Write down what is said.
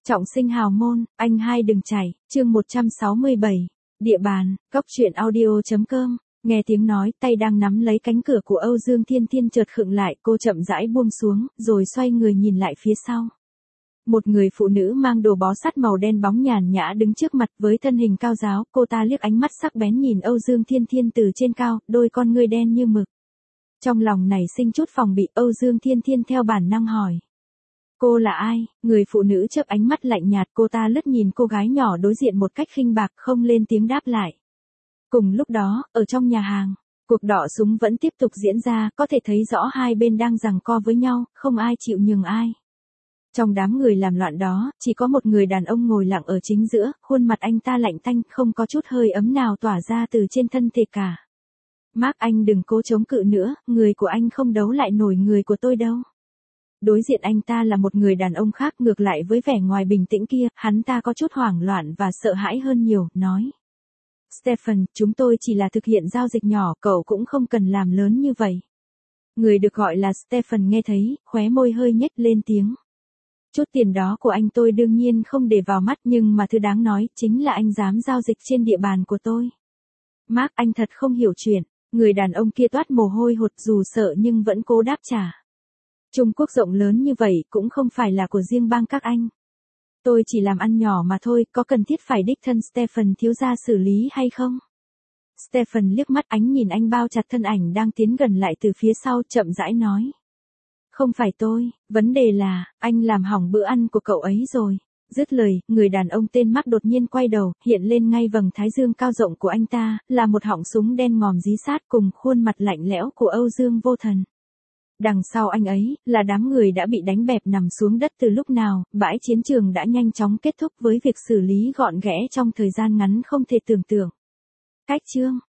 Trọng sinh hào môn, anh hai đừng chảy, chương 167, địa bàn, góc truyện audio.com, nghe tiếng nói, tay đang nắm lấy cánh cửa của Âu Dương Thiên Thiên chợt khựng lại, cô chậm rãi buông xuống, rồi xoay người nhìn lại phía sau. Một người phụ nữ mang đồ bó sát màu đen bóng nhàn nhã đứng trước mặt với thân hình cao ráo, cô ta liếc ánh mắt sắc bén nhìn Âu Dương Thiên Thiên từ trên cao, đôi con ngươi đen như mực. Trong lòng nảy sinh chút phòng bị, Âu Dương Thiên Thiên theo bản năng hỏi. Cô là ai? Người phụ nữ chớp ánh mắt lạnh nhạt, cô ta lướt nhìn cô gái nhỏ đối diện một cách khinh bạc, không lên tiếng đáp lại. Cùng lúc đó, ở trong nhà hàng, cuộc đọ súng vẫn tiếp tục diễn ra, có thể thấy rõ hai bên đang giằng co với nhau, không ai chịu nhường ai. Trong đám người làm loạn đó, chỉ có một người đàn ông ngồi lặng ở chính giữa, khuôn mặt anh ta lạnh tanh, không có chút hơi ấm nào tỏa ra từ trên thân thể cả. Mark, anh đừng cố chống cự nữa, người của anh không đấu lại nổi người của tôi đâu. Đối diện anh ta là một người đàn ông khác, ngược lại với vẻ ngoài bình tĩnh kia, hắn ta có chút hoảng loạn và sợ hãi hơn nhiều, nói. Stephen, chúng tôi chỉ là thực hiện giao dịch nhỏ, cậu cũng không cần làm lớn như vậy. Người được gọi là Stephen nghe thấy, khóe môi hơi nhếch lên tiếng. Chút tiền đó của anh tôi đương nhiên không để vào mắt, nhưng mà thứ đáng nói chính là anh dám giao dịch trên địa bàn của tôi. Mark, anh thật không hiểu chuyện. Người đàn ông kia toát mồ hôi hột, dù sợ nhưng vẫn cố đáp trả. Trung Quốc rộng lớn như vậy cũng không phải là của riêng bang các anh. Tôi chỉ làm ăn nhỏ mà thôi, có cần thiết phải đích thân Stephen thiếu gia xử lý hay không? Stephen liếc mắt, ánh nhìn anh bao chặt thân ảnh đang tiến gần lại từ phía sau, chậm rãi nói. Không phải tôi, vấn đề là, anh làm hỏng bữa ăn của cậu ấy rồi. Dứt lời, người đàn ông tên Mark đột nhiên quay đầu, hiện lên ngay vầng thái dương cao rộng của anh ta, là một họng súng đen ngòm dí sát cùng khuôn mặt lạnh lẽo của Âu Dương Vô Thần. Đằng sau anh ấy, là đám người đã bị đánh bẹp nằm xuống đất từ lúc nào, bãi chiến trường đã nhanh chóng kết thúc với việc xử lý gọn ghẽ trong thời gian ngắn không thể tưởng tượng. Cách chương